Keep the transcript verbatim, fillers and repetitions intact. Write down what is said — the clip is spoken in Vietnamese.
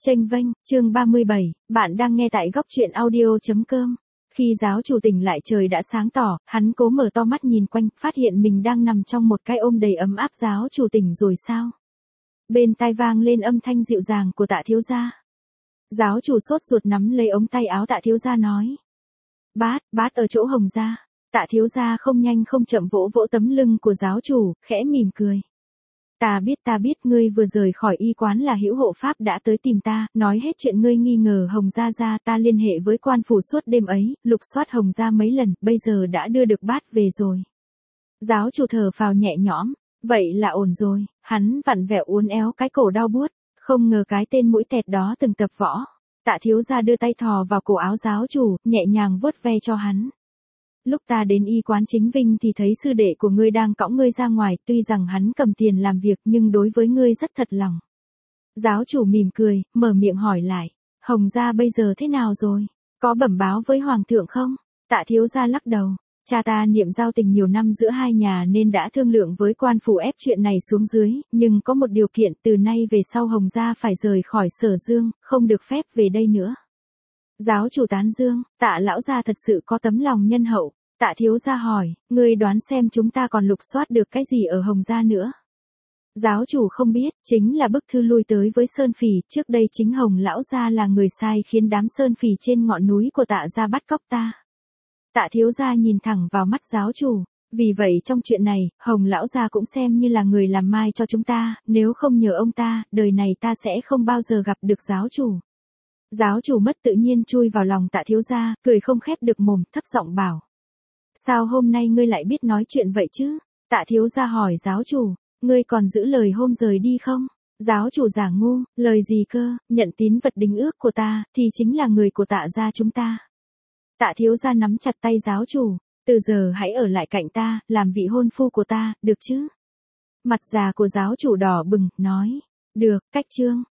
Chênh vênh, chương ba mươi bảy, bạn đang nghe tại góc truyện audio chấm com. Khi giáo chủ tỉnh lại trời đã sáng tỏ, hắn cố mở to mắt nhìn quanh, phát hiện mình đang nằm trong một cái ôm đầy ấm áp. Giáo chủ tỉnh rồi sao? Bên tai vang lên âm thanh dịu dàng của Tạ thiếu gia. Giáo chủ sốt ruột nắm lấy ống tay áo Tạ thiếu gia nói. Bát, bát ở chỗ Hồng gia. Tạ thiếu gia không nhanh không chậm vỗ vỗ tấm lưng của giáo chủ, khẽ mỉm cười. Ta biết ta biết ngươi vừa rời khỏi y quán là hữu hộ pháp đã tới tìm ta, nói hết chuyện ngươi nghi ngờ Hồng gia gia. Ta liên hệ với quan phủ suốt đêm ấy, lục soát Hồng gia mấy lần, bây giờ đã đưa được bát về rồi. Giáo chủ thở phào nhẹ nhõm, vậy là ổn rồi. Hắn vặn vẹo uốn éo cái cổ đau buốt, không ngờ cái tên mũi tẹt đó từng tập võ. Tạ thiếu gia đưa tay thò vào cổ áo giáo chủ, nhẹ nhàng vuốt ve cho hắn. Lúc ta đến y quán Chính Vinh thì thấy sư đệ của ngươi đang cõng ngươi ra ngoài, tuy rằng hắn cầm tiền làm việc nhưng đối với ngươi rất thật lòng. Giáo chủ mỉm cười, mở miệng hỏi lại, Hồng gia bây giờ thế nào rồi? Có bẩm báo với hoàng thượng không? Tạ thiếu gia lắc đầu, cha ta niệm giao tình nhiều năm giữa hai nhà nên đã thương lượng với quan phủ ép chuyện này xuống dưới, nhưng có một điều kiện, từ nay về sau Hồng gia phải rời khỏi Sở Dương, không được phép về đây nữa. Giáo chủ tán dương, Tạ lão gia thật sự có tấm lòng nhân hậu. Tạ thiếu gia hỏi, ngươi đoán xem chúng ta còn lục soát được cái gì ở Hồng gia nữa? Giáo chủ không biết, chính là bức thư lui tới với Sơn Phỉ, trước đây chính Hồng lão gia là người sai khiến đám Sơn Phỉ trên ngọn núi của Tạ gia bắt cóc ta. Tạ thiếu gia nhìn thẳng vào mắt giáo chủ, vì vậy trong chuyện này, Hồng lão gia cũng xem như là người làm mai cho chúng ta, nếu không nhờ ông ta, đời này ta sẽ không bao giờ gặp được giáo chủ. Giáo chủ mất tự nhiên chui vào lòng Tạ thiếu gia, cười không khép được mồm, thấp giọng bảo. Sao hôm nay ngươi lại biết nói chuyện vậy chứ? Tạ thiếu gia hỏi giáo chủ, ngươi còn giữ lời hôm rời đi không? Giáo chủ giả ngu, lời gì cơ, nhận tín vật đính ước của ta, thì chính là người của Tạ gia chúng ta. Tạ thiếu gia nắm chặt tay giáo chủ, từ giờ hãy ở lại cạnh ta, làm vị hôn phu của ta, được chứ? Mặt già của giáo chủ đỏ bừng, nói, được, cách chương.